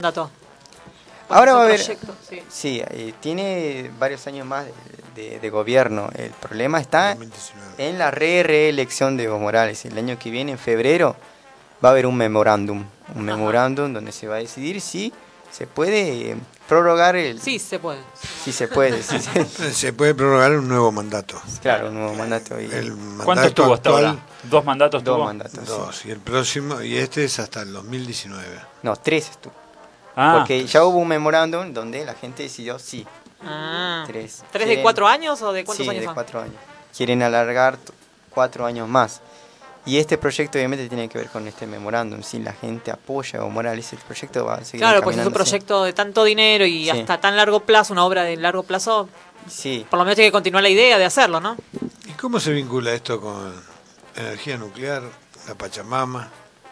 Dato. Ahora va a haber, Proyecto, sí. sí, tiene varios años más de gobierno. El problema está 2019. en la reelección de Evo Morales. El año que viene, en febrero, va a haber un memorándum. Un memorándum donde se va a decidir si se puede prorrogar el... Sí, se puede. Sí se puede, sí, Se puede prorrogar un nuevo mandato. claro, un nuevo mandato. Y El ¿Cuánto mandato estuvo hasta actual, ahora? ¿2 mandatos dos tuvo? mandatos. dos, Sí. y el próximo, y este es hasta el 2019. No, 3 estuvo. Ah, Porque ya hubo un memorándum donde la gente decidió sí. Ah. 3. ¿3 de 4 años o de cuántos Sí, años de son? 4 años. Quieren alargar 4 años más. Y este proyecto obviamente tiene que ver con este memorándum. Si la gente apoya a Evo Morales, el proyecto va a seguir Claro, pues es un encaminándose. proyecto de tanto dinero y Sí. hasta tan largo plazo, una obra de largo plazo, Sí, por lo menos tiene que continuar la idea de hacerlo, ¿no? ¿Y cómo se vincula esto con energía nuclear, la Pachamama?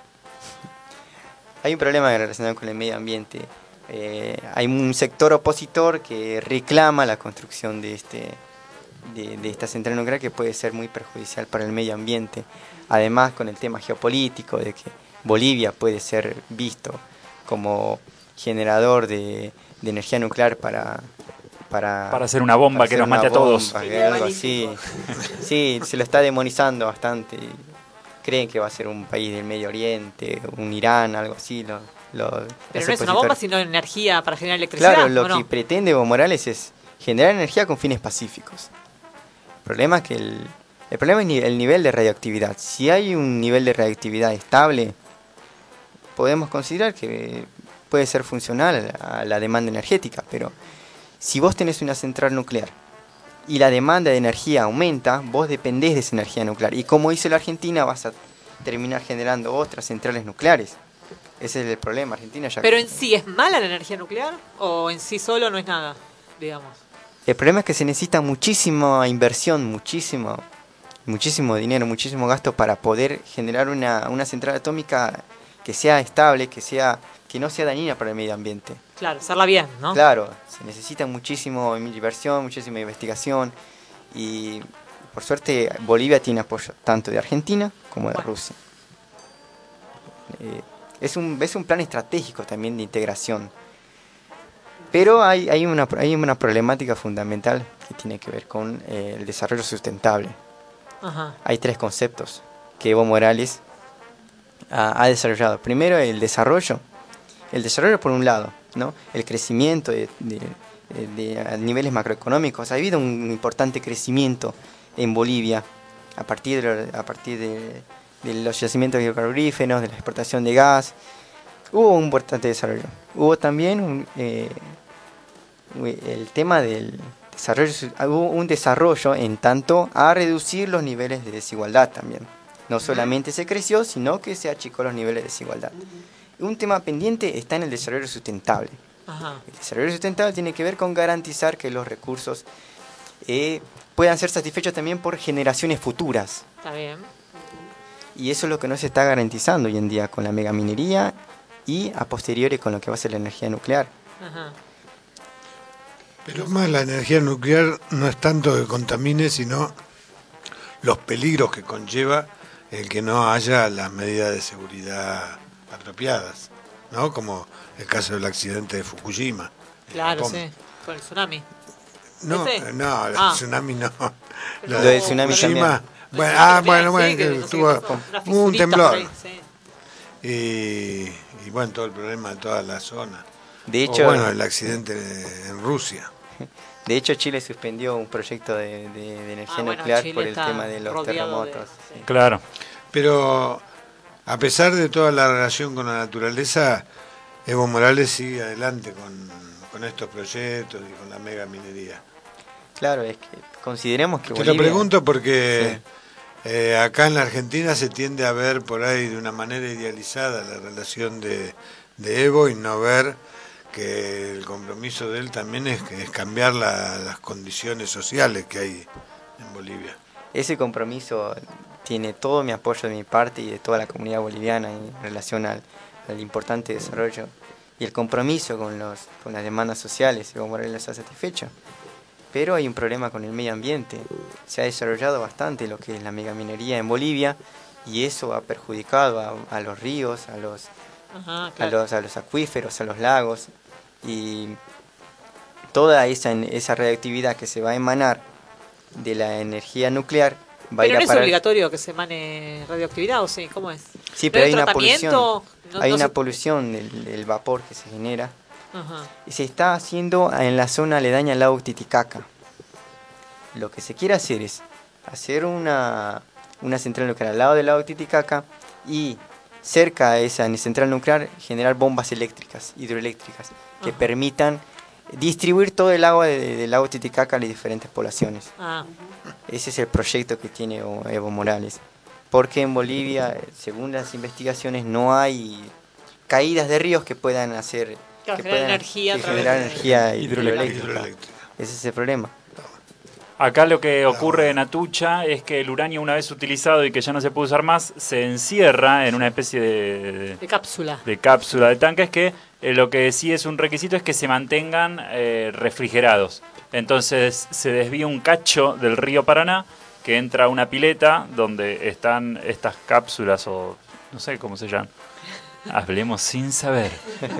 hay un problema relacionado con el medio ambiente. Hay un sector opositor que reclama la construcción de esta central nuclear que puede ser muy perjudicial para el medio ambiente. Además, con el tema geopolítico de que Bolivia puede ser visto como generador de energía nuclear para hacer una bomba que hacer nos una mate a todos. bomba, algo así. Sí, se lo está demonizando bastante. Creen que va a ser un país del Medio Oriente, un Irán, algo así. Pero los no es una opositores. bomba, sino energía para generar electricidad. Claro, lo ¿o no? que pretende Evo Morales es generar energía con fines pacíficos. El problema es que el problema es el nivel de radioactividad. Si hay un nivel de radioactividad estable, podemos considerar que puede ser funcional a la demanda energética, pero si vos tenés una central nuclear y la demanda de energía aumenta, vos dependés de esa energía nuclear. Y como hizo la Argentina, vas a terminar generando otras centrales nucleares. Ese es el problema. Argentina ya... ¿Pero en sí es mala la energía nuclear o en sí solo no es nada, digamos? El problema es que se necesita muchísima inversión, muchísimo dinero, muchísimo gasto para poder generar una central atómica que sea estable, que no sea dañina para el medio ambiente. Claro, hacerla bien, ¿no? Claro, se necesita muchísima inversión, muchísima investigación y por suerte Bolivia tiene apoyo tanto de Argentina como de Rusia. Es un plan estratégico también de integración. Pero hay una problemática fundamental que tiene que ver con el desarrollo sustentable. Ajá. Hay 3 conceptos que Evo Morales ha desarrollado. Primero, el desarrollo. El desarrollo por un lado, ¿no? El crecimiento a niveles macroeconómicos. Ha habido un importante crecimiento en Bolivia a partir de los yacimientos hidrocarburíferos, de la exportación de gas. Hubo un importante desarrollo. Hubo también el tema del desarrollo, hubo un desarrollo en tanto a reducir los niveles de desigualdad también. No solamente se creció, sino que se achicó los niveles de desigualdad. Un tema pendiente está en el desarrollo sustentable. Ajá. El desarrollo sustentable tiene que ver con garantizar que los recursos puedan ser satisfechos también por generaciones futuras. Está bien. Y eso es lo que no se está garantizando hoy en día con la megaminería y a posteriori con lo que va a ser la energía nuclear. Ajá. Pero más la energía nuclear no es tanto que contamine, sino los peligros que conlleva el que no haya las medidas de seguridad apropiadas, ¿no? Como el caso del accidente de Fukushima. Claro, Japón. sí. Con el tsunami. No, ¿Ese? no, el tsunami no. Pero Lo del tsunami Fukushima, también. Sí, que no sé tuvo qué pasó, unas un fisuritas temblor. por ahí, sí. Y bueno, todo el problema de toda la zona. De hecho, Bueno, el accidente en Rusia. de hecho, Chile suspendió un proyecto de energía Bueno, nuclear Chile por el está tema de los rodeado de- terremotos. sí. Claro. Pero a pesar de toda la relación con la naturaleza, Evo Morales sigue adelante con estos proyectos y con la mega minería. Claro, es que consideremos que Te lo Bolivia... pregunto porque acá en la Argentina se tiende a ver por ahí de una manera idealizada la relación de Evo y no ver que el compromiso de él también es cambiar las condiciones sociales que hay en Bolivia. Ese compromiso tiene todo mi apoyo de mi parte y de toda la comunidad boliviana en relación al importante desarrollo y el compromiso con las demandas sociales. Evo Morales ha satisfecho. Pero hay un problema con el medio ambiente. Se ha desarrollado bastante lo que es la megaminería en Bolivia y eso ha perjudicado a los ríos, Ajá, claro. a los acuíferos, a los lagos, y toda esa radioactividad que se va a emanar de la energía nuclear va a ir Pero a no es parar. obligatorio que se emane radioactividad, ¿o sí? ¿Cómo es? Sí, ¿No pero hay hay una tratamiento? polución. Hay una se- polución del vapor que se genera. Ajá. Y se está haciendo en la zona aledaña al lago Titicaca. Lo que se quiere hacer es hacer una central nuclear al lado del lago Titicaca y cerca a esa central nuclear generar bombas eléctricas, hidroeléctricas, que Ajá. permitan distribuir todo el agua del lago Titicaca a las diferentes poblaciones. Ah, Ese es el proyecto que tiene Evo Morales. Porque en Bolivia, según las investigaciones, no hay caídas de ríos que puedan hacer... claro, que generar puedan energía a través generar de- energía Hidroeléctrica. hidroeléctrica. Ese es el problema. Acá lo que ocurre en Atucha es que el uranio, una vez utilizado y que ya no se puede usar más, se encierra en una especie de cápsula. de cápsula de tanques que lo que sí es un requisito es que se mantengan refrigerados. Entonces se desvía un cacho del río Paraná que entra a una pileta donde están estas cápsulas o no sé cómo se llaman. Hablemos sin saber.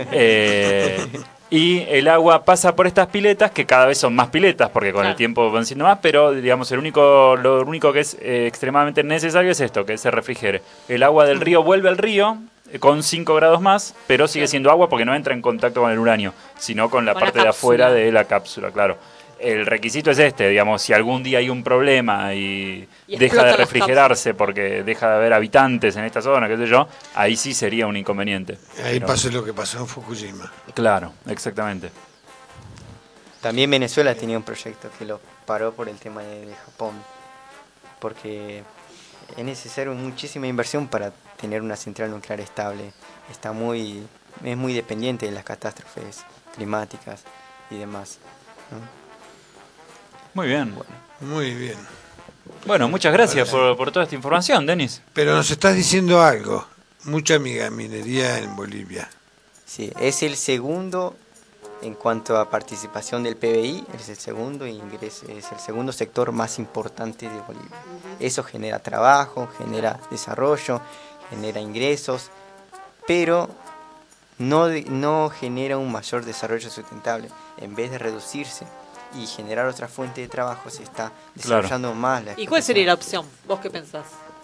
Y el agua pasa por estas piletas, que cada vez son más piletas, porque con el Claro. tiempo van siendo más, pero digamos lo único que es extremadamente necesario es esto, que se refrigere. El agua del río vuelve al río con 5 grados más, pero sigue Claro. siendo agua porque no entra en contacto con el uranio, sino con la Con la parte de afuera cápsula. de la cápsula, claro. El requisito es este, digamos, si algún día hay un problema y Y deja de explotan las refrigerarse porque deja de haber habitantes en esta zona, qué sé yo, ahí sí sería un inconveniente. Ahí Pero- pasó lo que pasó en Fukushima. Claro, exactamente. También Venezuela tenía un proyecto que lo paró por el tema de Japón. Porque es necesario muchísima inversión para tener una central nuclear estable. Es muy dependiente de las catástrofes climáticas y demás, ¿no? Muy bien. Muy bien. Bueno, muchas gracias por toda esta información, Denis. Pero nos estás diciendo algo. Mucha minería en Bolivia. Sí, es el segundo en cuanto a participación del PBI, es el segundo ingreso, es el segundo sector más importante de Bolivia. Eso genera trabajo, genera desarrollo, genera ingresos, pero no genera un mayor desarrollo sustentable. En vez de reducirse y generar otra fuente de trabajo, se está desarrollando más la ¿Y cuál sería la explotación. opción? ¿Vos qué pensás?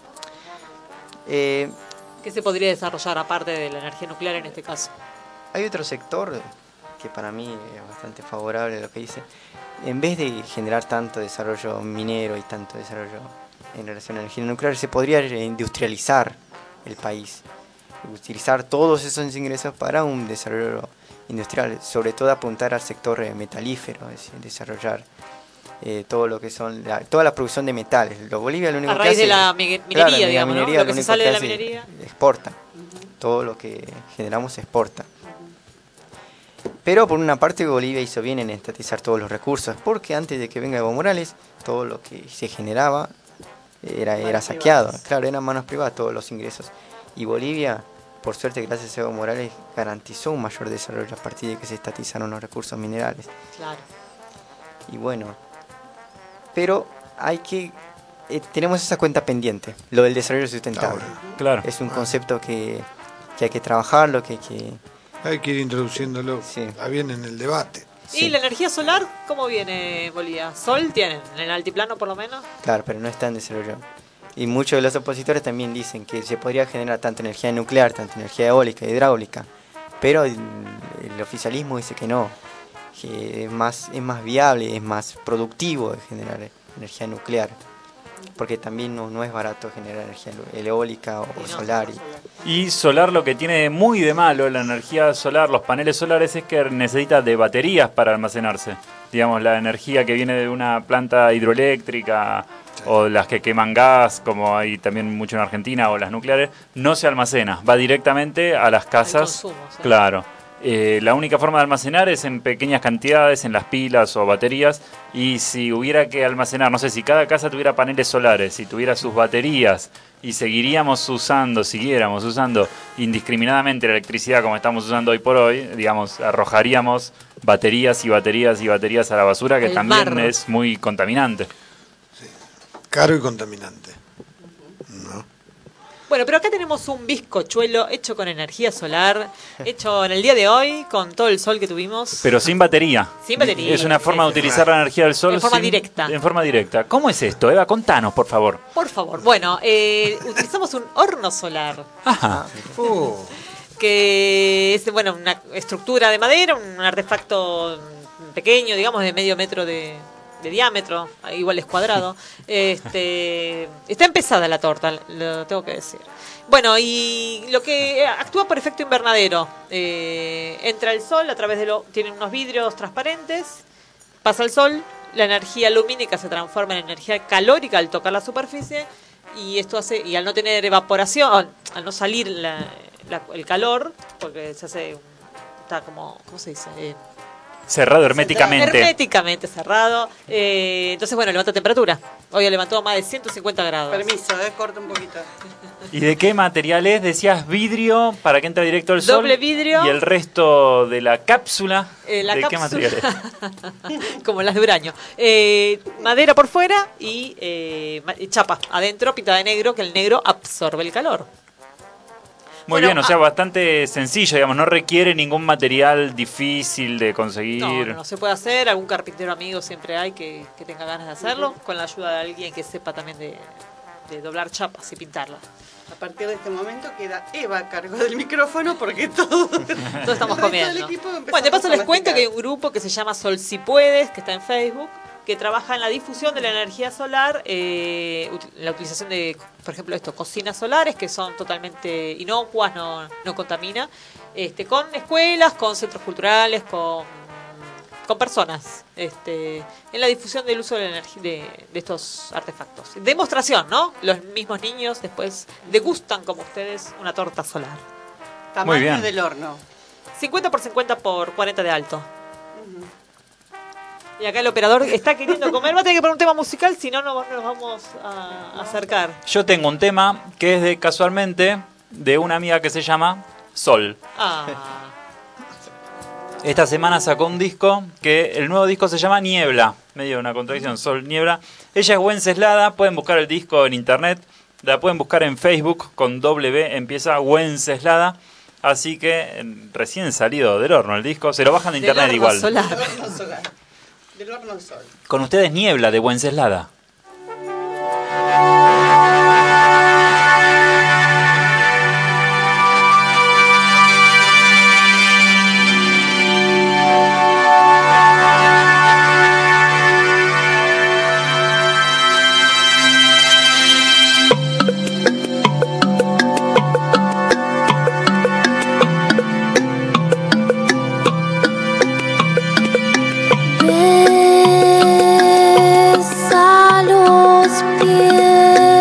Eh, ¿Qué se podría desarrollar aparte de la energía nuclear en este caso? Hay otro sector que para mí es bastante favorable a lo que dice. En vez de generar tanto desarrollo minero y tanto desarrollo en relación a la energía nuclear, se podría industrializar el país. Utilizar todos esos ingresos para un desarrollo industrial, sobre todo apuntar al sector metalífero, es decir, desarrollar todo lo que son toda la producción de metales. Bolivia lo único A que raíz hace, de la minería, claro, la digamos, ¿no? minería, Lo que se único sale de la hace, minería. exporta. Todo lo que generamos se exporta. Pero por una parte Bolivia hizo bien en estatizar todos los recursos, porque antes de que venga Evo Morales, todo lo que se generaba era saqueado. Claro, eran manos privadas todos los ingresos. Y Bolivia, por suerte, gracias a Evo Morales, garantizó un mayor desarrollo a partir de que se estatizaron los recursos minerales. Claro. Y bueno, pero tenemos esa cuenta pendiente, lo del desarrollo sustentable. Claro. Es un concepto que hay que trabajarlo, que hay que... Hay que ir introduciéndolo. Sí. Está bien en el debate. ¿Y la energía solar cómo viene en Bolivia? ¿Sol tienen? ¿En el altiplano por lo menos? Claro, pero no está en desarrollo. Y muchos de los opositores también dicen que se podría generar tanto energía nuclear, tanto energía eólica, hidráulica, pero el oficialismo dice que no, que es más viable, es más productivo de generar energía nuclear, porque también no es barato generar energía eólica o No, solar. Y solar lo que tiene muy de malo la energía solar, los paneles solares, es que necesita de baterías para almacenarse. Digamos, la energía que viene de una planta hidroeléctrica o las que queman gas, como hay también mucho en Argentina, o las nucleares, no se almacena, va directamente a las casas. consumo, sí. Claro. La única forma de almacenar es en pequeñas cantidades, en las pilas o baterías, y si hubiera que almacenar, no sé, si cada casa tuviera paneles solares, si tuviera sus baterías, y siguiéramos usando indiscriminadamente la electricidad como estamos usando hoy por hoy, digamos, arrojaríamos baterías y baterías y baterías a la basura, que Al también mar. es muy contaminante. Caro y contaminante. ¿No? Bueno, pero acá tenemos un bizcochuelo hecho con energía solar, hecho en el día de hoy, con todo el sol que tuvimos. Pero sin batería. Sin batería. Es una forma de utilizar la energía del sol En forma directa. En forma directa. ¿Cómo es esto, Eva? Contanos, por favor. Por favor. Bueno, utilizamos un horno solar. Ajá. Que es, bueno, una estructura de madera, un artefacto pequeño, digamos, de medio metro de diámetro, igual es cuadrado. Está empezada la torta, lo tengo que decir. Bueno, y lo que actúa por efecto invernadero. Entra el sol a través tienen unos vidrios transparentes, pasa el sol, la energía lumínica se transforma en energía calórica al tocar la superficie, y esto hace, y al no tener evaporación, al no salir el calor, porque se hace, está como, ¿cómo se dice? Cerrado herméticamente. Herméticamente cerrado. Entonces, bueno, levanta temperatura. Hoy levantó más de 150 grados. Permiso, corta un poquito. ¿Y de qué material es? Decías vidrio para que entre directo el sol. Doble vidrio. ¿Y el resto de la cápsula? ¿De qué material es? Como las de Uraño. Madera por fuera y chapa adentro, pintada de negro, que el negro absorbe el calor. Muy bien, o sea, bastante sencillo, digamos, no requiere ningún material difícil de conseguir. No se puede hacer, algún carpintero amigo siempre hay que tenga ganas de hacerlo, con la ayuda de alguien que sepa también de doblar chapas y pintarlas. A partir de este momento queda Eva a cargo del micrófono porque todos estamos comiendo. Bueno, de paso les cuento que hay un grupo que se llama Sol Si Puedes, que está en Facebook, que trabaja en la difusión de la energía solar, la utilización de, por ejemplo, cocinas solares que son totalmente inocuas, no contamina, con escuelas, con centros culturales, con personas, en la difusión del uso de la energía de estos artefactos. Demostración, ¿no? Los mismos niños después degustan, como ustedes, una torta solar. Tamaño Muy bien. del horno. 50 por 50 por 40 de alto. Y acá el operador está queriendo comer. Va a tener que poner un tema musical, si no, no nos vamos a acercar. Yo tengo un tema que es casualmente de una amiga que se llama Sol. Esta semana sacó un disco que el nuevo disco se llama Niebla. Medio una contradicción, Sol, Niebla. Ella es Wenceslada, pueden buscar el disco en internet. La pueden buscar en Facebook con W, empieza Wenceslada. Así que recién salido del horno el disco, se lo bajan de internet igual. Del horno solar. Del horno al sol. Con ustedes Niebla de Wenceslada. Besa los pies.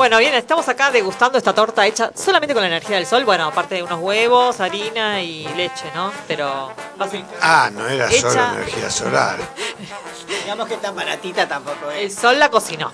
Bueno, bien, estamos acá degustando esta torta hecha solamente con la energía del sol. Bueno, aparte de unos huevos, harina y leche, ¿no? Pero No era hecha- solo energía solar. Digamos que tan baratita tampoco el sol la cocinó.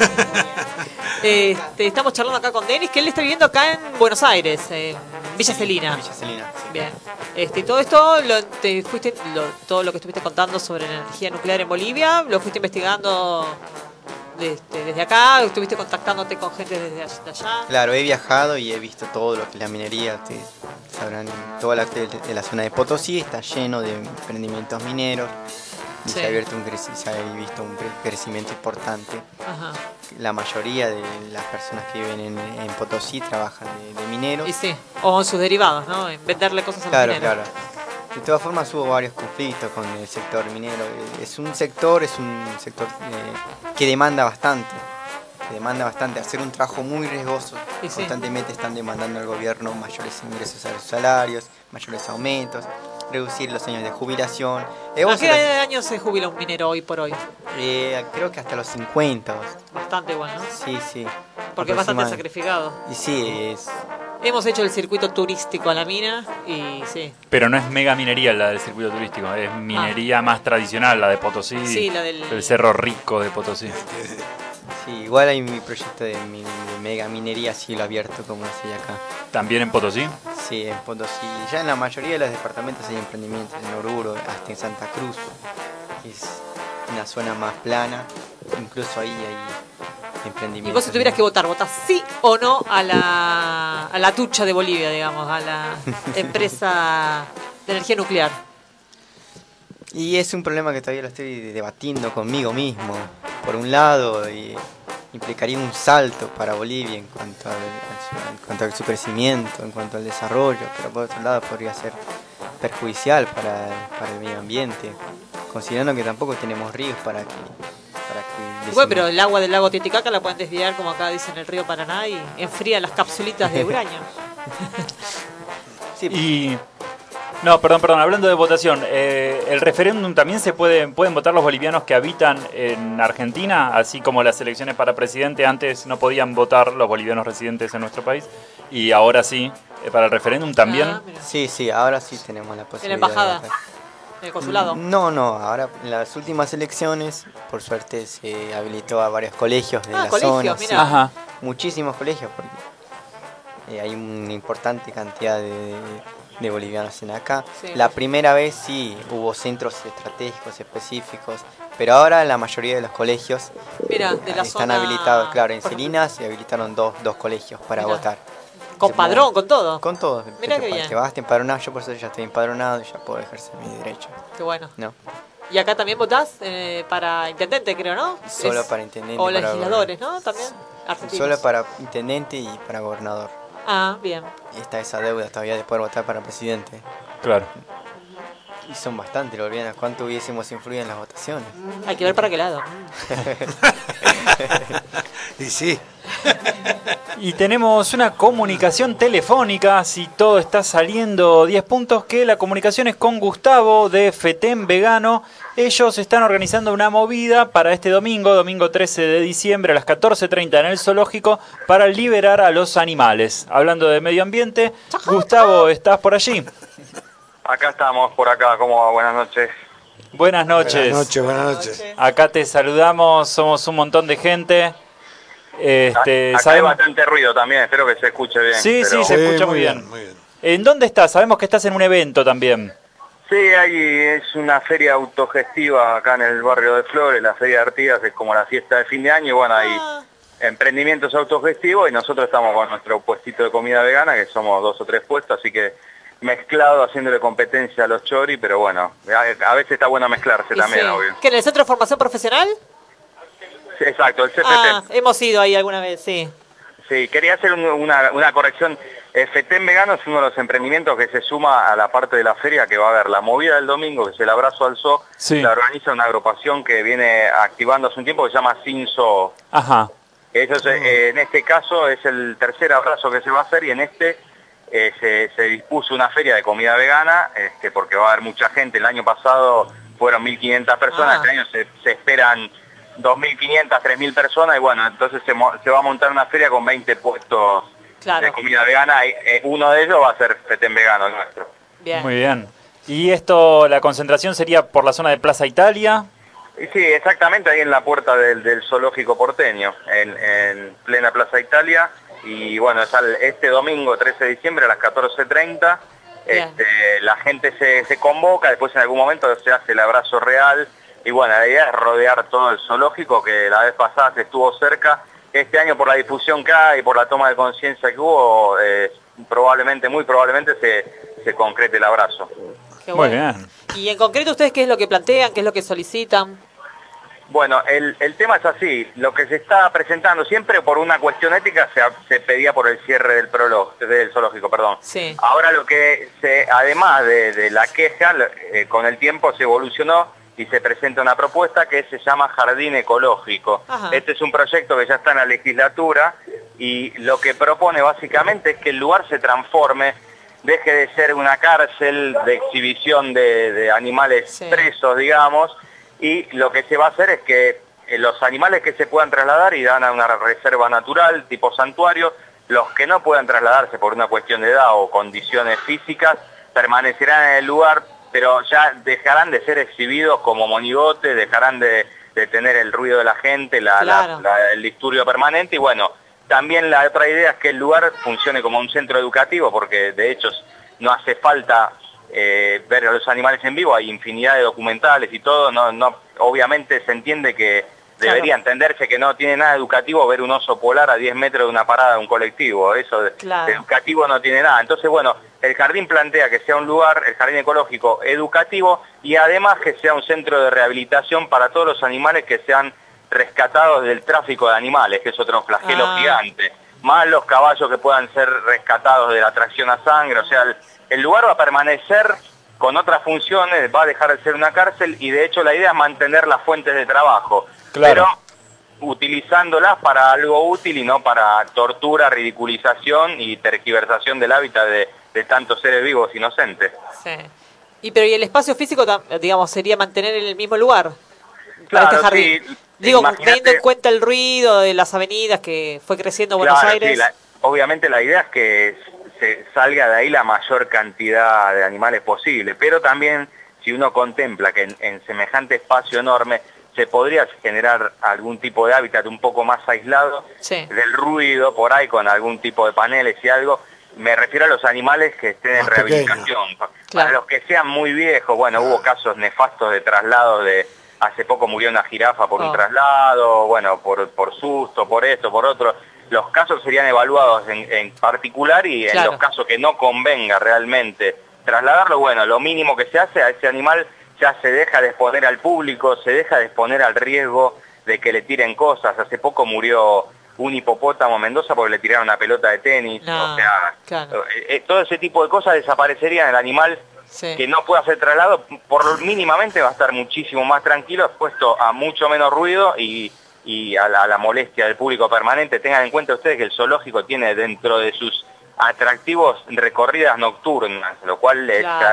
Estamos charlando acá con Denis, que él está viviendo acá en Buenos Aires, en Villa Celina. Villa Celina, sí. Bien. Y todo esto, todo lo que estuviste contando sobre la energía nuclear en Bolivia, lo fuiste investigando desde acá, estuviste contactándote con gente desde allá. Claro, he viajado y he visto todo lo que es la minería. Ustedes sabrán, toda de la zona de Potosí está lleno de emprendimientos mineros. Y Sí. se ha visto un crecimiento importante. Ajá. La mayoría de las personas que viven en Potosí trabajan de mineros. Y sí, o en sus derivados, ¿no? En venderle cosas a los Claro, mineros. claro. De todas formas hubo varios conflictos con el sector minero. Es un sector que demanda bastante. Hacer un trabajo muy riesgoso. Y sí. Constantemente están demandando al gobierno mayores ingresos a los salarios, mayores aumentos, reducir los años de jubilación. ¿A qué años se jubila un minero hoy por hoy? Creo que hasta los 50. Bastante igual, ¿no? Sí, sí. Porque es bastante Aproximadamente. sacrificado. Y sí, es... Hemos hecho el circuito turístico a la mina y sí. Pero no es mega minería la del circuito turístico, es minería más tradicional, la de Potosí, Sí, la del- Cerro Rico de Potosí. Sí, igual hay mi proyecto de mega minería a cielo abierto, como se llama acá. ¿También en Potosí? Sí, en Potosí. Ya en la mayoría de los departamentos hay emprendimientos, en Oruro, hasta en Santa Cruz, que es una zona más plana. Incluso ahí hay emprendimientos. Y vos si tuvieras que votar, ¿votás sí o no a la tucha de Bolivia, digamos, a la empresa de energía nuclear? Y es un problema que todavía lo estoy debatiendo conmigo mismo. Por un lado, implicaría un salto para Bolivia en cuanto a su crecimiento, en cuanto al desarrollo, pero por otro lado podría ser perjudicial para el medio ambiente, considerando que tampoco tenemos ríos para que Bueno, pero el agua del lago Titicaca la pueden desviar, como acá dicen, el río Paraná y enfría las capsulitas de uranio. Sí, Y... No, perdón, hablando de votación, el referéndum también pueden votar los bolivianos que habitan en Argentina, así como las elecciones para presidente, antes no podían votar los bolivianos residentes en nuestro país, y ahora sí, para el referéndum también. Ah, mira. sí, ahora sí tenemos la posibilidad. En la embajada, de votar. en el consulado. No, ahora en las últimas elecciones, por suerte se habilitó a varios colegios de la colegios, zona. mira. Ajá. Muchísimos colegios, porque hay una importante cantidad de bolivianos en acá. Sí. La primera vez sí hubo centros estratégicos específicos, pero ahora la mayoría de los colegios Mira, de la están zona... habilitados. Claro, en por ejemplo, Salinas se habilitaron dos colegios para Mira. votar. Con Se padrón, puede- con todo. Con todo. Mira qué bien. Te vas, te empadronás. Yo por eso ya estoy empadronado y ya puedo ejercer mi derecho. Qué bueno. No, Y acá también votás para intendente, creo, ¿no? Solo para intendente, O para legisladores, ¿no? También. Argentinos. solo para intendente y para gobernador. Ah, bien. Y está esa deuda todavía de poder votar para presidente. Claro. Y son bastante los bolivianos. ¿Cuánto hubiésemos influido en las votaciones? Hay que ver para qué lado. Y sí, Y tenemos una comunicación telefónica, si todo está saliendo 10 puntos, que la comunicación es con Gustavo de FETEM Vegano. Ellos están organizando una movida para este domingo 13 de diciembre a las 14:30 en el zoológico para liberar a los animales. Hablando de medio ambiente, Gustavo, ¿estás por allí? Acá estamos, por acá, ¿cómo va? Buenas noches. Buenas noches. buenas noches. Acá te saludamos, somos un montón de gente. Acá hay sabemos... bastante ruido también, espero que se escuche bien. Sí, pero- sí, se escucha muy bien. Muy bien. ¿En dónde estás? Sabemos que estás en un evento también. Sí, es una feria autogestiva acá en el barrio de Flores, la Feria de Artigas, es como la fiesta de fin de año, y bueno, hay emprendimientos autogestivos y nosotros estamos con nuestro puestito de comida vegana, que somos 2 o 3 puestos, así que mezclado, haciéndole competencia a los chori, pero bueno, a veces está bueno mezclarse Y también, sí. obvio. ¿Que en el Centro de Formación Profesional? Sí, exacto, el CFT. Ah, hemos ido ahí alguna vez, sí. Sí, quería hacer una corrección. FETEM Vegano es uno de los emprendimientos que se suma a la parte de la feria que va a haber la movida del domingo, que es el abrazo al zoo. Sí. La organiza una agrupación que viene activando hace un tiempo que se llama Sin Zoo. Ajá. Eso es, en este caso es el tercer abrazo que se va a hacer y en este se dispuso una feria de comida vegana porque va a haber mucha gente. El año pasado fueron 1.500 personas, Ah. este año se esperan 2.500, 3.000 personas y bueno, entonces se va a montar una feria con 20 puestos Claro. de comida vegana y uno de ellos va a ser Petén Vegano el nuestro. Bien. Muy bien. ¿Y esto, la concentración sería por la zona de Plaza Italia? Y sí, exactamente ahí en la puerta del zoológico porteño, en plena Plaza Italia. Y bueno, es este domingo 13 de diciembre a las 14:30. Bien. La gente se convoca, después en algún momento se hace el abrazo real. Y bueno, la idea es rodear todo el zoológico, que la vez pasada se estuvo cerca. Este año por la difusión que hay, por la toma de conciencia que hubo, muy probablemente se concrete el abrazo. Qué Muy bueno. bien. Y en concreto, ¿ustedes qué es lo que plantean? ¿Qué es lo que solicitan? Bueno, el tema es así, lo que se está presentando siempre por una cuestión ética se pedía por el cierre del zoológico, perdón. Sí. Ahora además de la queja, con el tiempo se evolucionó y se presenta una propuesta que se llama Jardín Ecológico. Ajá. Este es un proyecto que ya está en la legislatura y lo que propone básicamente es que el lugar se transforme, deje de ser una cárcel de exhibición de animales Sí. presos, digamos, y lo que se va a hacer es que los animales que se puedan trasladar irán a una reserva natural tipo santuario, los que no puedan trasladarse por una cuestión de edad o condiciones físicas permanecerán en el lugar, pero ya dejarán de ser exhibidos como monigotes, dejarán de tener el ruido de la gente, Claro. el disturbio permanente y bueno, también la otra idea es que el lugar funcione como un centro educativo porque de hecho no hace falta ver a los animales en vivo, hay infinidad de documentales y todo, obviamente se entiende que debería entenderse que no tiene nada educativo ver un oso polar a 10 metros de una parada de un colectivo, eso de educativo no tiene nada. Entonces, bueno, el jardín plantea que sea un lugar, el jardín ecológico, educativo y además que sea un centro de rehabilitación para todos los animales que sean rescatados del tráfico de animales, que es otro flagelo gigante, más los caballos que puedan ser rescatados de la tracción a sangre, o sea, el lugar va a permanecer con otras funciones, va a dejar de ser una cárcel y de hecho la idea es mantener las fuentes de trabajo, Claro. pero utilizándolas para algo útil y no para tortura, ridiculización y tergiversación del hábitat de tantos seres vivos inocentes. Sí. ¿Y el espacio físico, digamos, sería mantener en el mismo lugar? Para Claro, este jardín. sí, Digo, imagínate- teniendo en cuenta el ruido de las avenidas que fue creciendo Buenos Claro, Aires. sí, obviamente la idea es que se salga de ahí la mayor cantidad de animales posible, pero también si uno contempla que en semejante espacio enorme se podría generar algún tipo de hábitat un poco más aislado Sí. del ruido por ahí con algún tipo de paneles y algo, me refiero a los animales que estén en Más rehabilitación. Para Claro. los que sean muy viejos, bueno, hubo casos nefastos de traslado hace poco murió una jirafa por un traslado, bueno, por susto, por esto, por otro. Los casos serían evaluados en particular y en los casos que no convenga realmente trasladarlo, bueno, lo mínimo que se hace a ese animal ya se deja de exponer al público, se deja de exponer al riesgo de que le tiren cosas. Hace poco murió un hipopótamo en Mendoza porque le tiraron una pelota de tenis, o sea, todo ese tipo de cosas desaparecerían, el animal que no pueda hacer traslado, por mínimamente va a estar muchísimo más tranquilo, expuesto a mucho menos ruido y a la molestia del público permanente. Tengan en cuenta ustedes que el zoológico tiene dentro de sus atractivos recorridas nocturnas, lo cual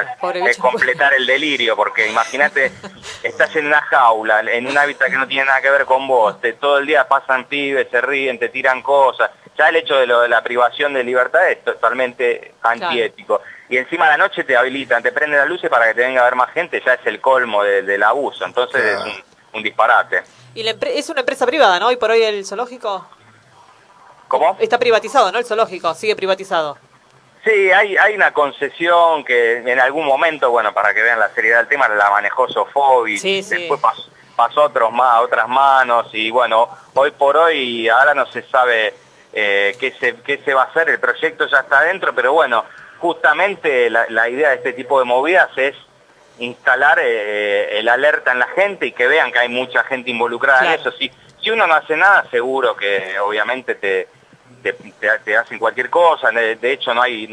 es completar el delirio, porque imagínate, estás en una jaula, en un hábitat que no tiene nada que ver con vos, todo el día pasan pibes, se ríen, te tiran cosas, ya el hecho de la privación de libertad es totalmente antiético. Y encima a la noche te habilitan, te prenden las luces para que te venga a ver más gente, ya es el colmo del abuso, entonces es un disparate. Y es una empresa privada, ¿no? Hoy por hoy el zoológico. ¿Cómo? Está privatizado, ¿no? El zoológico sigue privatizado. Sí, hay una concesión que en algún momento, bueno, para que vean la seriedad del tema, la manejó Sofobi, después pasó a otras manos y bueno, hoy por hoy ahora no se sabe qué se va a hacer, el proyecto ya está adentro, pero bueno, justamente la idea de este tipo de movidas es instalar el alerta en la gente y que vean que hay mucha gente involucrada en eso. Si uno no hace nada, seguro que obviamente te hacen cualquier cosa. De hecho, no hay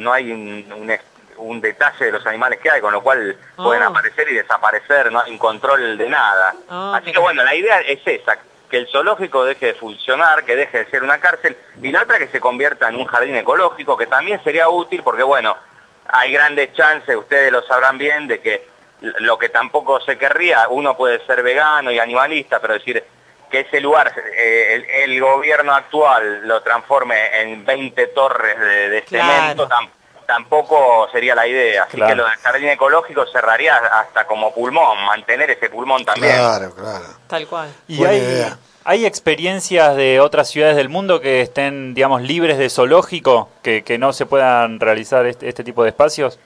un detalle de los animales que hay, con lo cual pueden aparecer y desaparecer, no hay un control de nada. Así que bueno, la idea es esa, que el zoológico deje de funcionar, que deje de ser una cárcel, y la otra que se convierta en un jardín ecológico, que también sería útil, porque bueno, hay grandes chances, ustedes lo sabrán bien, de que lo que tampoco se querría, uno puede ser vegano y animalista, pero decir, que ese lugar, el gobierno actual lo transforme en 20 torres de cemento, tampoco sería la idea. Así que lo del jardín ecológico cerraría hasta como pulmón, mantener ese pulmón también. Claro. Tal cual. ¿Y hay experiencias de otras ciudades del mundo que estén, digamos, libres de zoológico, que no se puedan realizar este tipo de espacios?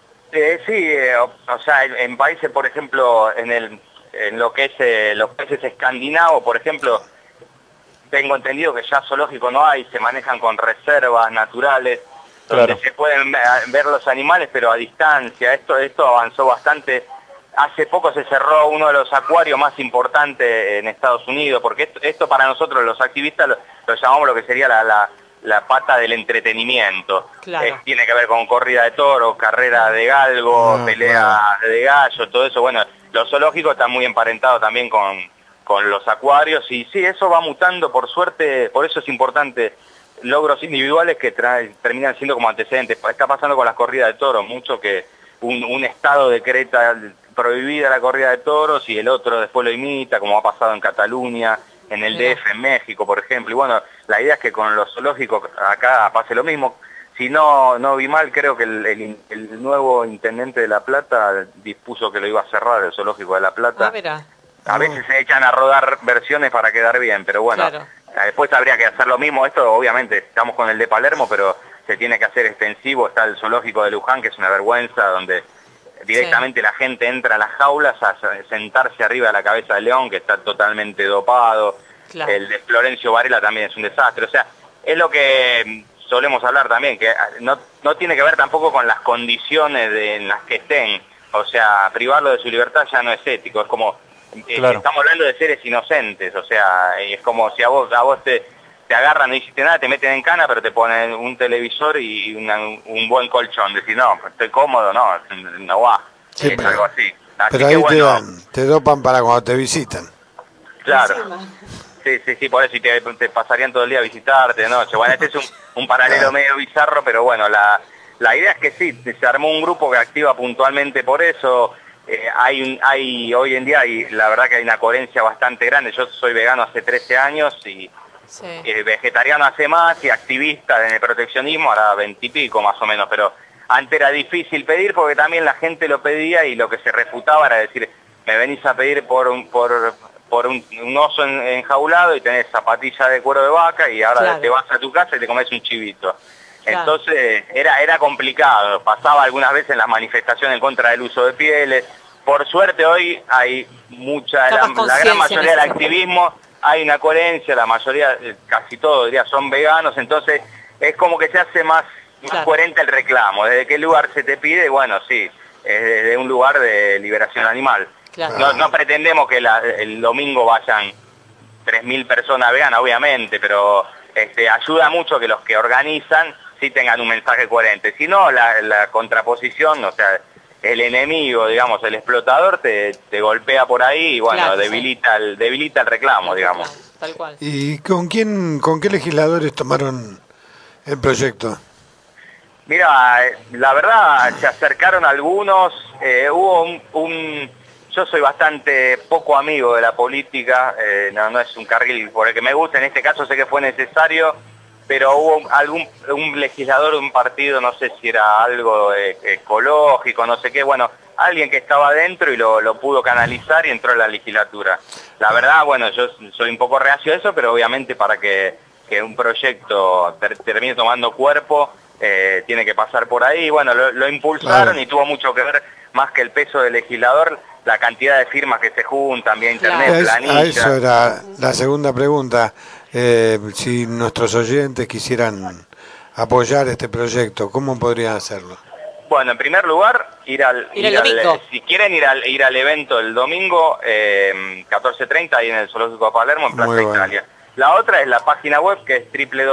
Sí, o sea, en países, por ejemplo, en lo que es los países escandinavos, por ejemplo, tengo entendido que ya zoológico no hay, se manejan con reservas naturales, donde se pueden ver los animales, pero a distancia. Esto avanzó bastante. Hace poco se cerró uno de los acuarios más importantes en Estados Unidos, porque esto para nosotros los activistas lo llamamos lo que sería la pata del entretenimiento. Claro. Tiene que ver con corrida de toros, carrera de galgo, pelea de gallo, todo eso. Bueno, los zoológicos están muy emparentados también con los acuarios, y sí, eso va mutando, por suerte. Por eso es importante logros individuales que terminan siendo como antecedentes. Está pasando con las corridas de toros, mucho que un estado decreta prohibida la corrida de toros y el otro después lo imita, como ha pasado en Cataluña, en el DF, en México, por ejemplo. Y bueno, la idea es que con los zoológicos acá pase lo mismo. Si no vi mal, creo que el nuevo intendente de La Plata dispuso que lo iba a cerrar, el zoológico de La Plata. A veces se echan a rodar versiones para quedar bien, pero bueno, después habría que hacer lo mismo. Esto obviamente estamos con el de Palermo, pero se tiene que hacer extensivo. Está el zoológico de Luján, que es una vergüenza, donde directamente la gente entra a las jaulas a sentarse arriba de la cabeza del león, que está totalmente dopado. El de Florencio Varela también es un desastre. O sea, es lo que solemos hablar también, que no tiene que ver tampoco con las condiciones en las que estén. O sea, privarlo de su libertad ya no es ético. Es como, estamos hablando de seres inocentes. O sea, es como si a vos te agarran, no hiciste nada, te meten en cana, pero te ponen un televisor y un buen colchón. Decís, no, estoy cómodo, no va. Es algo así. Pero ahí te dopan para cuando te visitan. Claro. Sí, por eso te pasarían todo el día a visitarte de noche. Bueno, este es un paralelo medio bizarro, pero bueno, la idea es que sí, se armó un grupo que activa puntualmente por eso. Hay hoy en día, y la verdad que hay una coherencia bastante grande. Yo soy vegano hace 13 años y vegetariano hace más, y activista en el proteccionismo ahora 20 y pico más o menos, pero antes era difícil pedir porque también la gente lo pedía, y lo que se refutaba era decir, me venís a pedir por un oso enjaulado y tenés zapatilla de cuero de vaca, y ahora te vas a tu casa y te comes un chivito. Entonces era complicado. Pasaba algunas veces en las manifestaciones en contra del uso de pieles. Por suerte hoy hay la gran mayoría del activismo, hay una coherencia, la mayoría, casi todos diría, son veganos, entonces es como que se hace más coherente el reclamo. ¿Desde qué lugar se te pide? Bueno, sí, es desde un lugar de liberación animal. No pretendemos que el domingo vayan 3.000 personas veganas, obviamente, pero ayuda mucho que los que organizan sí tengan un mensaje coherente. Si no, la contraposición, o sea, el enemigo, digamos, el explotador te golpea por ahí y bueno, debilita el reclamo, digamos. Tal cual. ¿Y con qué legisladores tomaron el proyecto? Mira, la verdad se acercaron algunos, hubo yo soy bastante poco amigo de la política, no es un carril por el que me gusta, en este caso sé que fue necesario, pero hubo un legislador de un partido, no sé si era algo ecológico, no sé qué, bueno, alguien que estaba adentro y lo pudo canalizar y entró en la legislatura. La verdad, bueno, yo soy un poco reacio a eso, pero obviamente para que un proyecto termine tomando cuerpo, tiene que pasar por ahí. Bueno, lo impulsaron y tuvo mucho que ver, más que el peso del legislador, la cantidad de firmas que se juntan vía internet, planillas. Eso era la segunda pregunta. Si nuestros oyentes quisieran apoyar este proyecto, ¿cómo podrían hacerlo? Bueno, en primer lugar, si quieren ir al evento el domingo, 14:30, ahí en el Zoológico de Palermo, en Plaza Italia. La otra es la página web, que es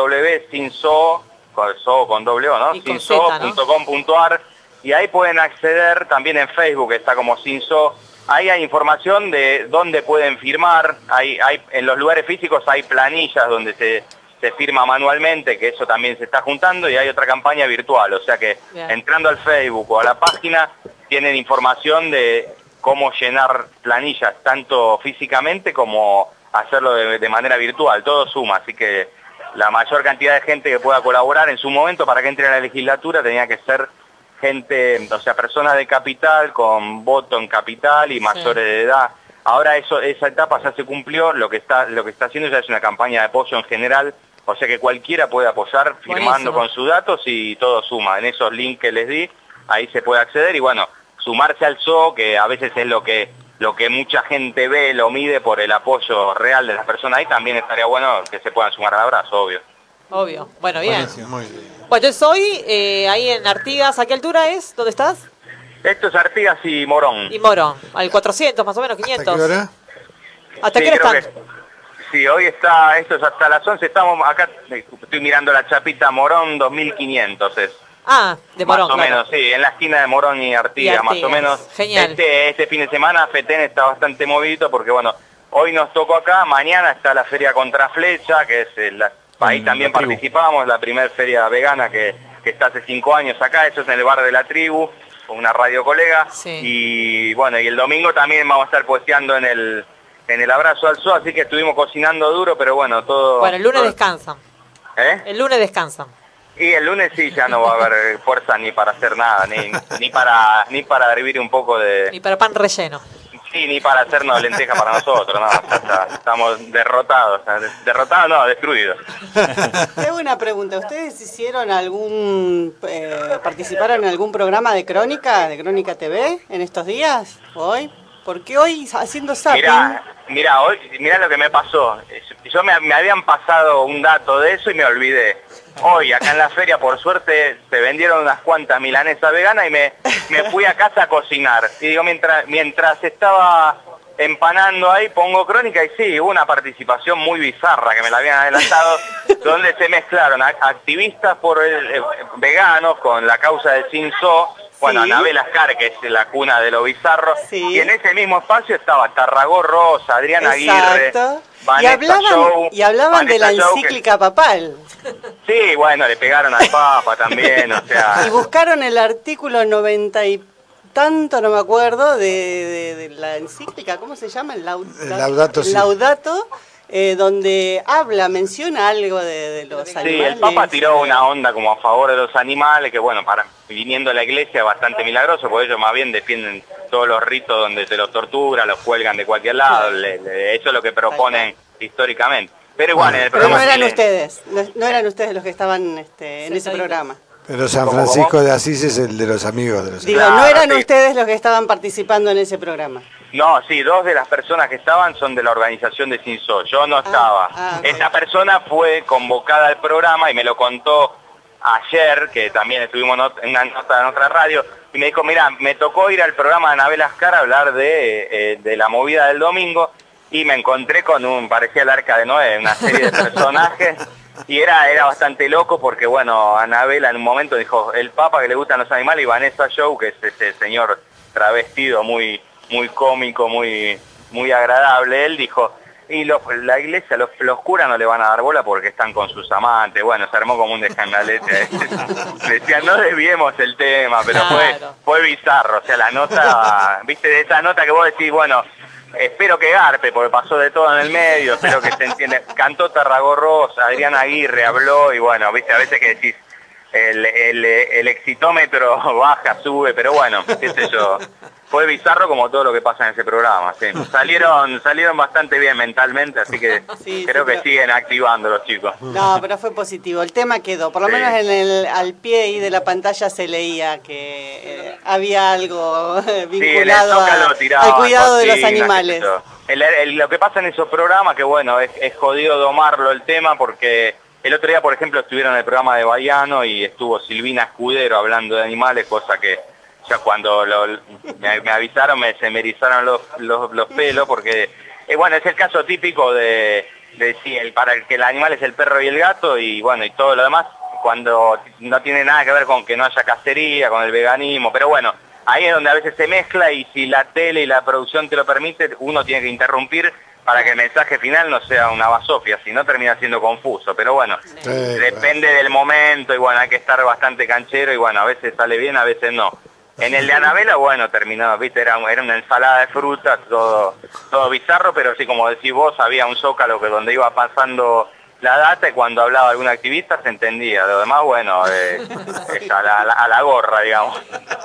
www.sinzoo.com.ar, y ahí pueden acceder. También en Facebook está como Sinzoo. Ahí hay información de dónde pueden firmar. En los lugares físicos hay planillas donde se firma manualmente, que eso también se está juntando, y hay otra campaña virtual. O sea que entrando al Facebook o a la página tienen información de cómo llenar planillas, tanto físicamente como hacerlo de manera virtual, todo suma, así que la mayor cantidad de gente que pueda colaborar en su momento para que entre a la legislatura tenía que ser gente, o sea, personas de capital con voto en capital y mayores de edad. Ahora esa etapa ya se cumplió, lo que está haciendo ya es una campaña de apoyo en general, o sea que cualquiera puede apoyar firmando con sus datos y todo suma. En esos links que les di, ahí se puede acceder y bueno, sumarse al zoo, que a veces es lo que mucha gente ve, lo mide por el apoyo real de las personas ahí, también estaría bueno que se puedan sumar al abrazo, obvio. Obvio. Bueno, bien. Buenísimo, muy bien. Bueno, entonces hoy, ahí en Artigas, ¿a qué altura es? ¿Dónde estás? Esto es Artigas y Morón. Y Morón, al 400, más o menos, 500. ¿Hasta qué hora? ¿Hasta Sí, qué hora creo están? Sí, hoy esto es hasta las 11, estamos acá, estoy mirando la chapita Morón 2500 es. Ah, de Morón, Más o claro. menos, sí, en la esquina de Morón y Artigas, más o Artigas. menos. Genial. Este fin de semana FETEN está bastante movido porque, bueno, hoy nos tocó acá, mañana está la Feria Contraflecha, que es ahí también la tribu. participamos, la primera feria vegana que está hace 5 años acá, eso es en el bar de la tribu, con una radio colega. Sí. Y bueno, y el domingo también vamos a estar posteando en el abrazo al zoo, así que estuvimos cocinando duro, pero bueno, todo... Bueno, el lunes todo- descansan. ¿Eh? El lunes descansan. Y el lunes sí ya no va a haber fuerza ni para hacer nada, ni para hervir un poco de... Y para pan relleno. Sí, ni para hacernos lenteja para nosotros, no, ya está, estamos derrotados, derrotados no, destruidos. Tengo una pregunta. ¿Ustedes hicieron participaron en algún programa de Crónica TV en estos días? ¿Hoy? Porque hoy haciendo zapping... Mirá lo que me pasó. Yo me habían pasado un dato de eso y me olvidé. Hoy, acá en la feria, por suerte, se vendieron unas cuantas milanesas veganas y me fui a casa a cocinar. Y digo, mientras estaba empanando ahí, pongo Crónica y sí, hubo una participación muy bizarra que me la habían adelantado, donde se mezclaron activistas veganos con la causa del Cinso. Bueno, Sí. Anabel Ascar, que es la cuna de lo bizarro, Sí. y en ese mismo espacio estaba Tarragó Rosa, Adrián Aguirre, Exacto. Vanessa Show, Y hablaban de la Vanessa Show, que- encíclica papal. Sí, bueno, le pegaron al Papa también, o sea... Y buscaron el artículo 90 y tanto, no me acuerdo, de la encíclica, ¿cómo se llama? El Laudato Si. Laudato, donde menciona algo de los Sí, animales. el Papa tiró una onda como a favor de los animales, que bueno, viniendo a la iglesia es bastante milagroso, porque ellos más bien defienden todos los ritos donde se los tortura, los cuelgan de cualquier lado, eso es lo que proponen históricamente. Pero igual, en el Pero programa... no eran sí ustedes, no eran ustedes los que estaban en ese programa. Pero San ¿Cómo, Francisco cómo? de Asís es el de los amigos de los Digo, Claro, no eran sí. ustedes los que estaban participando en ese programa. No, sí, 2 de las personas que estaban son de la organización de Cinso. Yo no estaba. Esa persona fue convocada al programa y me lo contó ayer, que también estuvimos en una nota en otra radio, y me dijo, mira, me tocó ir al programa de Anabel Ascar a hablar de la movida del domingo, y me encontré con parecía el Arca de Noé, una serie de personajes, y era bastante loco porque, bueno, Anabela en un momento dijo, el Papa que le gustan los animales, y Vanessa Show, que es ese señor travestido muy cómico, muy agradable, él dijo, y la iglesia, los curas no le van a dar bola porque están con sus amantes. Bueno, se armó como un descanalete. Decía, no desviemos el tema, pero Claro. fue bizarro. O sea, la nota, viste, de esa nota que vos decís, bueno, espero que garpe, porque pasó de todo en el medio, espero que se entienda. Cantó Tarragó Rosa, Adrián Aguirre habló, y bueno, viste, a veces que decís, el exitómetro baja, sube, pero bueno, qué sé yo. Fue bizarro como todo lo que pasa en ese programa, sí. Salieron bastante bien mentalmente, así que Sí, creo sí, que pero- siguen activando los chicos. No, pero fue positivo. El tema quedó. Por lo Sí. menos al pie ahí de la pantalla se leía que había algo Sí, en el vinculado Zócalo al tiraban cuidado de los cocinas, animales. qué sé yo. Lo que pasa en esos programas, que bueno, es jodido domarlo el tema, porque el otro día, por ejemplo, estuvieron en el programa de Bahiano y estuvo Silvina Escudero hablando de animales, cosa que ya cuando me avisaron se me erizaron los pelos, porque, bueno, es el caso típico de sí, para el que el animal es el perro y el gato, y bueno, y todo lo demás, cuando no tiene nada que ver con que no haya cacería, con el veganismo, pero bueno, ahí es donde a veces se mezcla, y si la tele y la producción te lo permite, uno tiene que interrumpir para que el mensaje final no sea una basofia, si no termina siendo confuso, pero bueno, depende del momento, y bueno, hay que estar bastante canchero, y bueno, a veces sale bien, a veces no. En el de Anabela, bueno, terminó, viste, era una ensalada de frutas, todo bizarro, pero sí, como decís vos, había un zócalo que donde iba pasando la data y cuando hablaba algún activista se entendía. Lo demás, bueno, es a la gorra, digamos.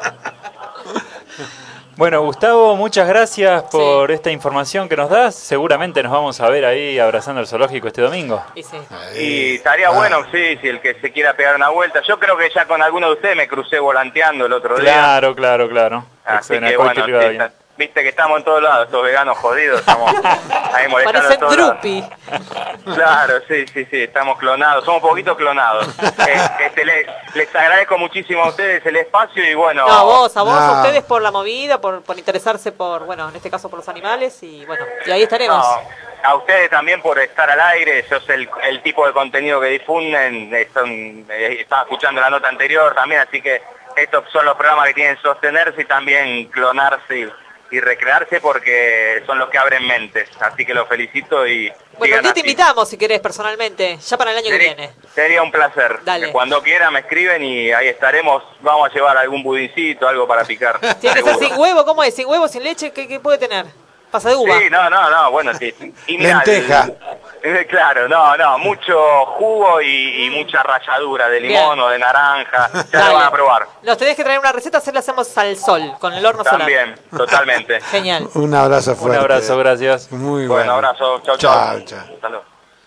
Bueno, Gustavo, muchas gracias por esta información que nos das. Seguramente nos vamos a ver ahí abrazando el zoológico este domingo. Y estaría bueno, sí, si el que se quiera pegar una vuelta. Yo creo que ya con alguno de ustedes me crucé volanteando el otro día. Claro. Así que bueno, viste que estamos en todos lados, estos veganos jodidos, estamos ahí molestando Parecen a todos Drupi. lados. Claro, sí, estamos clonados, somos poquitos clonados. Les agradezco muchísimo a ustedes el espacio y bueno... No, a ustedes por la movida, por interesarse por, bueno, en este caso por los animales y bueno, y ahí estaremos. No, a ustedes también por estar al aire, sos el tipo de contenido que difunden, estaba escuchando la nota anterior también, así que estos son los programas que tienen que sostenerse y también clonarse y recrearse porque son los que abren mentes, así que los felicito y bueno, un día te invitamos si querés personalmente, ya para el año que viene. Sería un placer. Dale. Cuando quieran me escriben y ahí estaremos, vamos a llevar algún budincito, algo para picar. Tiene que ser sin huevo, ¿cómo es? Sin huevo, sin leche, ¿qué puede tener? Pasa de uva. Sí, no, bueno, sí. Y mirá, lenteja. Claro, no, mucho jugo y mucha ralladura de limón o de naranja, ya lo van a probar. Nos tenés que traer una receta, la hacemos al sol, con el horno solar. También, totalmente. Genial. Un abrazo fuerte. Un abrazo, gracias. Muy Bueno, bueno. abrazo, chau. Chao. Hasta luego.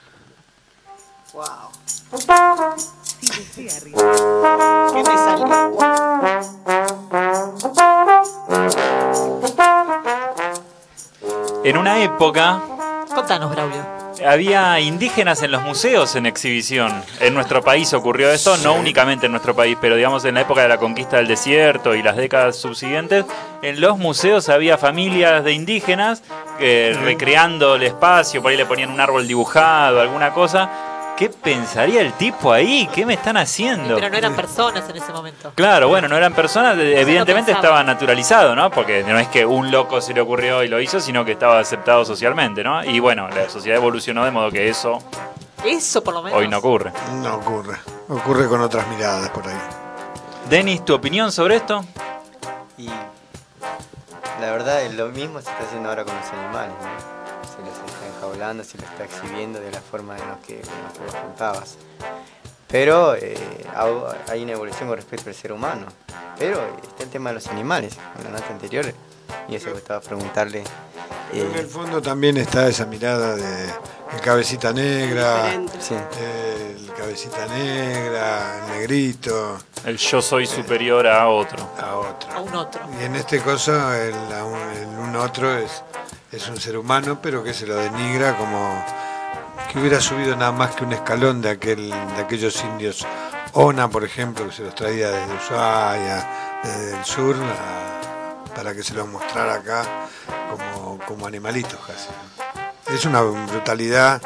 Wow. ¿Qué me salió? En una época Contanos, Braulio. había indígenas en los museos en exhibición. En nuestro país ocurrió esto, no únicamente en nuestro país, pero digamos en la época de la conquista del desierto y las décadas subsiguientes, en los museos había familias de indígenas recreando el espacio, por ahí le ponían un árbol dibujado, alguna cosa. ¿Qué pensaría el tipo ahí? ¿Qué me están haciendo? Pero no eran personas en ese momento. Claro, bueno, no eran personas, evidentemente pensaba. estaba naturalizado, ¿no? Porque no es que un loco se le ocurrió y lo hizo, sino que estaba aceptado socialmente, ¿no? Y bueno, la sociedad evolucionó de modo que eso Eso por lo menos. hoy no ocurre. No ocurre. Ocurre con otras miradas por ahí. Denis, ¿tu opinión sobre esto? Y la verdad es lo mismo se está haciendo ahora con los animales, ¿no? Se los está enjaulando, se los está exhibiendo de la forma en la que vos contabas. Pero hay una evolución con respecto al ser humano. Pero está el tema de los animales, en la nota anterior, y eso gustaba preguntarle. En el fondo también está esa mirada de el cabecita negra, Diferente. Sí. el cabecita negra, el negrito, El yo soy superior a otro. a otro. A un otro. Y en este caso el un otro es un ser humano, pero que se lo denigra como que hubiera subido nada más que un escalón de aquellos indios Ona, por ejemplo, que se los traía desde Ushuaia, desde el sur, para que se los mostrara acá como animalitos casi. Es una brutalidad,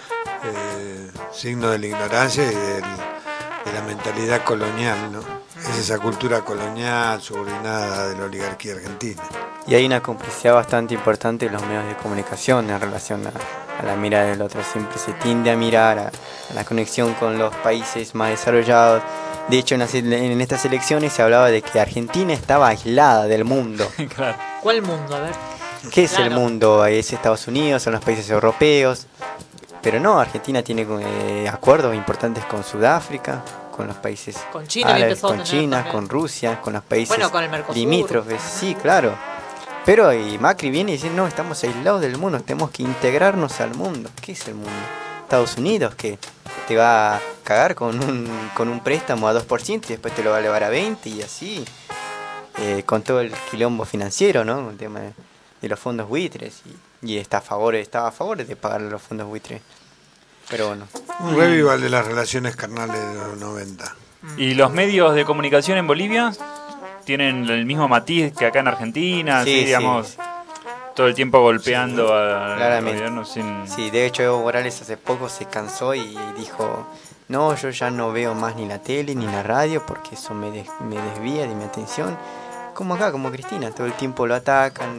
signo de la ignorancia y de la mentalidad colonial, ¿no? Es esa cultura colonial subordinada de la oligarquía argentina. Y hay una complicidad bastante importante en los medios de comunicación en relación a la mirada del otro. Siempre se tiende a mirar a la conexión con los países más desarrollados. De hecho, en estas elecciones se hablaba de que Argentina estaba aislada del mundo. Claro. ¿Cuál mundo? A ver. ¿Qué es el Claro. mundo? Es Estados Unidos, son los países europeos. Pero no, Argentina tiene acuerdos importantes con Sudáfrica, con los países Con China había árabes, empezado a con tener China, también. con Rusia, con los países Bueno, con el Mercosur. limítrofes. Sí, claro. Pero y Macri viene y dice, no, estamos aislados del mundo, tenemos que integrarnos al mundo. ¿Qué es el mundo? Estados Unidos, que te va a cagar con un préstamo a 2% y después te lo va a elevar a 20% y así, con todo el quilombo financiero, ¿no? Con el tema de los fondos buitres y estaba a favor de pagar los fondos buitres. Pero bueno. Un revival de las relaciones carnales de los 90. ¿Y los medios de comunicación en Bolivia tienen el mismo matiz que acá en Argentina? Sí, ¿sí? sí. Digamos, todo el tiempo golpeando al claramente. gobierno sin... Sí, de hecho Evo Morales hace poco se cansó y dijo, no, yo ya no veo más ni la tele ni la radio porque eso me desvía de mi atención. Como acá, como Cristina, todo el tiempo lo atacan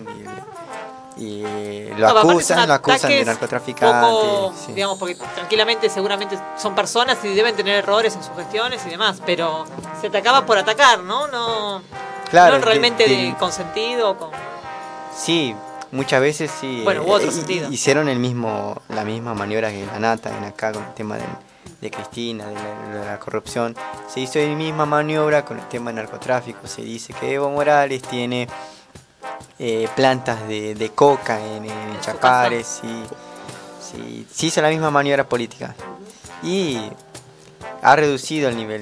y lo No, aparte son acusan de ataques narcotraficante. poco, Sí. digamos, porque tranquilamente, seguramente son personas y deben tener errores en sus gestiones y demás, pero se atacaba por atacar, ¿no? No. Claro, no realmente de- consentido o con... Sí, muchas veces sí. Bueno, u otro sentido. Hicieron la misma maniobra que la Nata en acá con el tema de Cristina, de la corrupción. Se hizo la misma maniobra con el tema del narcotráfico. Se dice que Evo Morales tiene plantas de coca en su Chapares. Sí, se hizo la misma maniobra política. Y ha reducido el nivel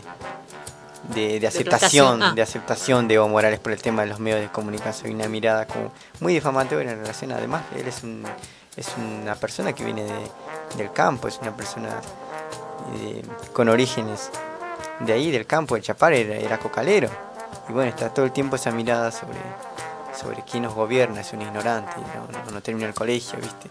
de aceptación, prestación. de aceptación de Evo Morales por el tema de los medios de comunicación. Una mirada como muy difamatoria en relación, además él es una persona que viene del campo, es una persona con orígenes de ahí, del campo, el Chapar era cocalero. Y bueno, está todo el tiempo esa mirada sobre quién nos gobierna, es un ignorante, no termina el colegio, ¿viste?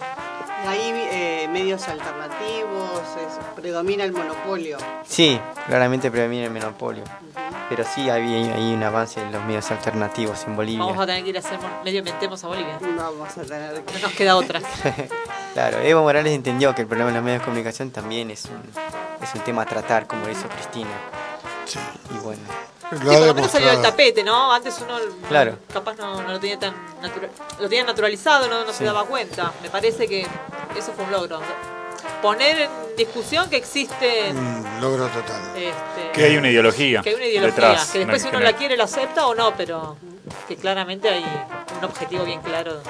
Hay medios alternativos, predomina el monopolio. Sí, claramente predomina el monopolio. Pero sí hay un avance en los medios alternativos en Bolivia. Vamos a tener que ir a hacer medio mentemos a Bolivia. Vamos a tener que... No nos queda otra. Claro, Evo Morales entendió que el problema de los medios de comunicación también es un tema a tratar, como lo hizo Cristina. Sí. Y bueno, Lo Sí, ha por lo menos salió del demostrado. tapete, ¿no? Antes uno Claro. capaz no lo tenía tan lo tenía naturalizado, no se daba cuenta. Me parece que eso fue un logro. Poner en discusión que existe Un logro total. Que hay una ideología. que hay una ideología, detrás, que después si una- uno la quiere la acepta o no, pero que claramente hay un objetivo bien claro.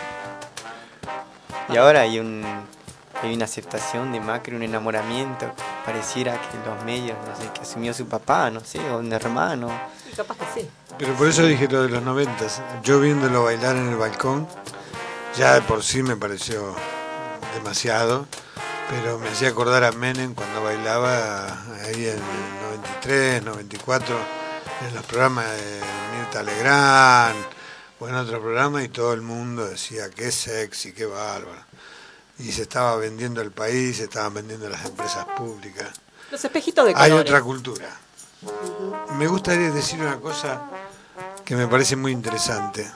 y ahora hay una aceptación de Macri, un enamoramiento. Pareciera que los medios, no sé, que asumió su papá, no sé, o un hermano. Y capaz que sí. Pero por eso dije lo de los 90. Yo viéndolo bailar en el balcón, ya de por sí me pareció demasiado, pero me hacía acordar a Menem cuando bailaba ahí en el 93, 94, en los programas de Mirta Legrand o en otro programa, y todo el mundo decía qué sexy, qué bárbaro. Y se estaba vendiendo el país, se estaban vendiendo las empresas públicas. Los espejitos de Hay colores. otra cultura. Me gustaría decir una cosa que me parece muy interesante.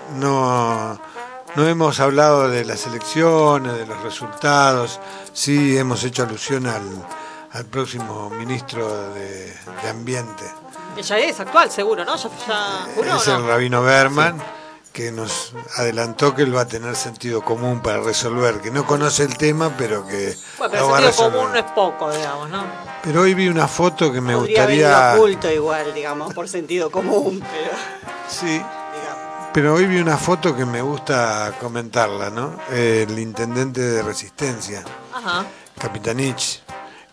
No hemos hablado de las elecciones, de los resultados. Sí hemos hecho alusión al próximo ministro de Ambiente. Ella es actual, seguro, ¿no? Ya juró, Es ¿no? el Rabino Berman, que nos adelantó que él va a tener sentido común para resolver, que no conoce el tema, pero que Bueno, pero lo va a el sentido resolver. común no es poco, digamos, ¿no? Pero hoy vi una foto que me Podría haber gustaría... ido oculto igual, digamos, por sentido común, pero Sí, digamos. pero hoy vi una foto que me gusta comentarla, ¿no? El intendente de Resistencia, Ajá. Capitanich,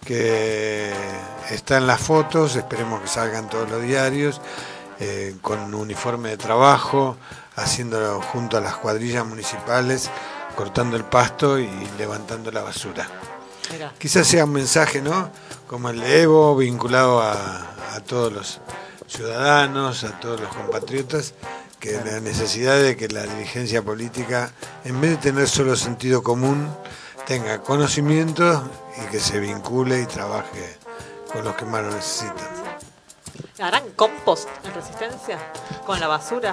que está en las fotos, esperemos que salgan todos los diarios, con un uniforme de trabajo, haciéndolo junto a las cuadrillas municipales, cortando el pasto y levantando la basura. Mirá. Quizás sea un mensaje, ¿no? Como el de Evo, vinculado a todos los ciudadanos, a todos los compatriotas, que la necesidad de que la dirigencia política, en vez de tener solo sentido común, tenga conocimiento y que se vincule y trabaje con los que más lo necesitan. ¿Harán compost en Resistencia? ¿Con la basura?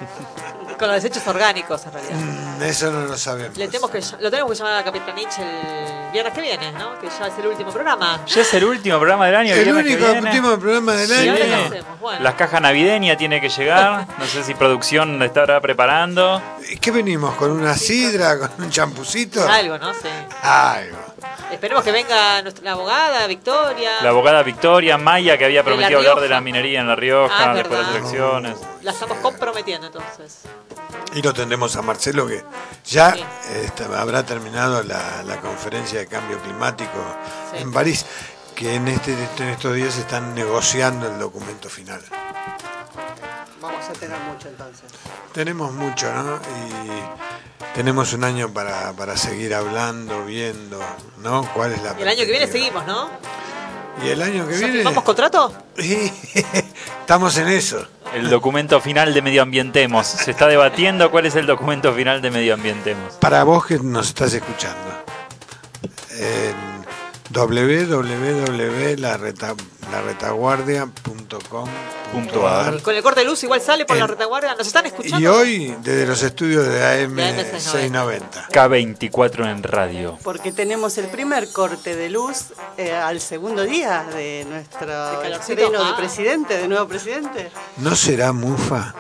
Con los desechos orgánicos, en realidad. Eso no lo sabemos. Lo tenemos que llamar a Capitanich el viernes que viene, ¿no? Que ya es el último programa. Ya es el último programa del año. El viernes que único viene. último programa del ¿Y año. ahora qué hacemos? Bueno. Las cajas navideñas tiene que llegar. No sé si producción la estará preparando. ¿Qué venimos? ¿Con una sidra? ¿Con un champucito? Algo, ¿no? Sí. Algo. Esperemos que venga la abogada, Victoria. La abogada Victoria Maya, que había De La prometido hablar de Rioja. la minería en La Rioja Ah, es después de las verdad. elecciones. La estamos comprometiendo, entonces. Y lo tendremos a Marcelo, que ya Sí. habrá terminado la conferencia de cambio climático Sí. en París, que en estos días están negociando el documento final. Vamos a tener mucho entonces. Tenemos mucho, ¿no? Y tenemos un año para seguir hablando, viendo, ¿no? ¿Cuál es la Y el año que viene perspectiva? seguimos, ¿no? ¿Y el año que ¿Ya viene? firmamos contrato? Estamos en eso. El documento final de Medioambientemos. Se está debatiendo cuál es el documento final de Medioambientemos. Para vos que nos estás escuchando, www.laretaguardia.com.ar. Y con el corte de luz igual sale por la retaguardia. ¿Nos están escuchando? Y hoy desde los estudios de AM De AM 690. K24 en radio. Porque tenemos el primer corte de luz al segundo día de nuestro calorcito. estreno de Ah. presidente, de nuevo presidente. ¿No será mufa?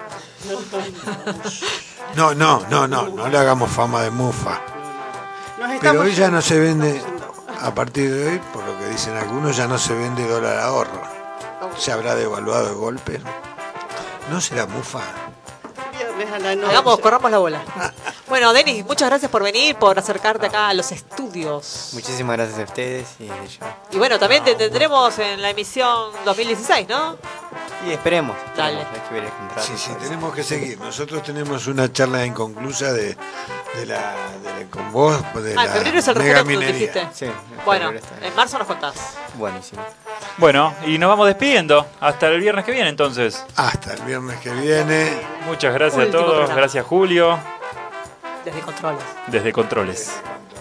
No le hagamos fama de mufa. Nos Pero estamos hoy ya no se vende, yendo. a partir de hoy, por lo que dicen algunos, ya no se vende dólar ahorro. ¿Se habrá devaluado de golpe? ¿No será mufa? Viernes a la noche. Corramos la bola. Bueno, Denis, muchas gracias por venir, por acercarte acá a los estudios. Muchísimas gracias a ustedes y ya. Y bueno, también te tendremos en la emisión 2016, ¿no? Y esperemos. Dale. Hay que ver el contrato. Sí, tenemos que seguir. Nosotros tenemos una charla inconclusa con vos, de En la febrero es el mega referéndum, minería. dijiste. Sí, Bueno, febrero está bien. en marzo nos contás. Buenísimo. Bueno, y nos vamos despidiendo. Hasta el viernes que viene, entonces. Hasta el viernes que viene. Muchas gracias Último a todos. programa. Gracias, Julio. Desde Controles. Desde Controles.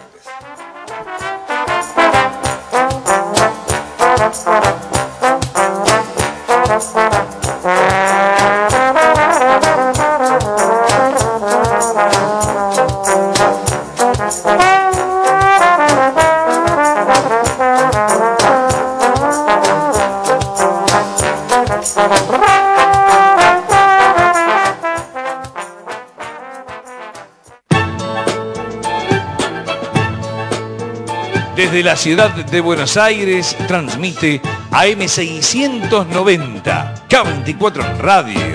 Desde la ciudad de Buenos Aires transmite AM690, K24 Radio.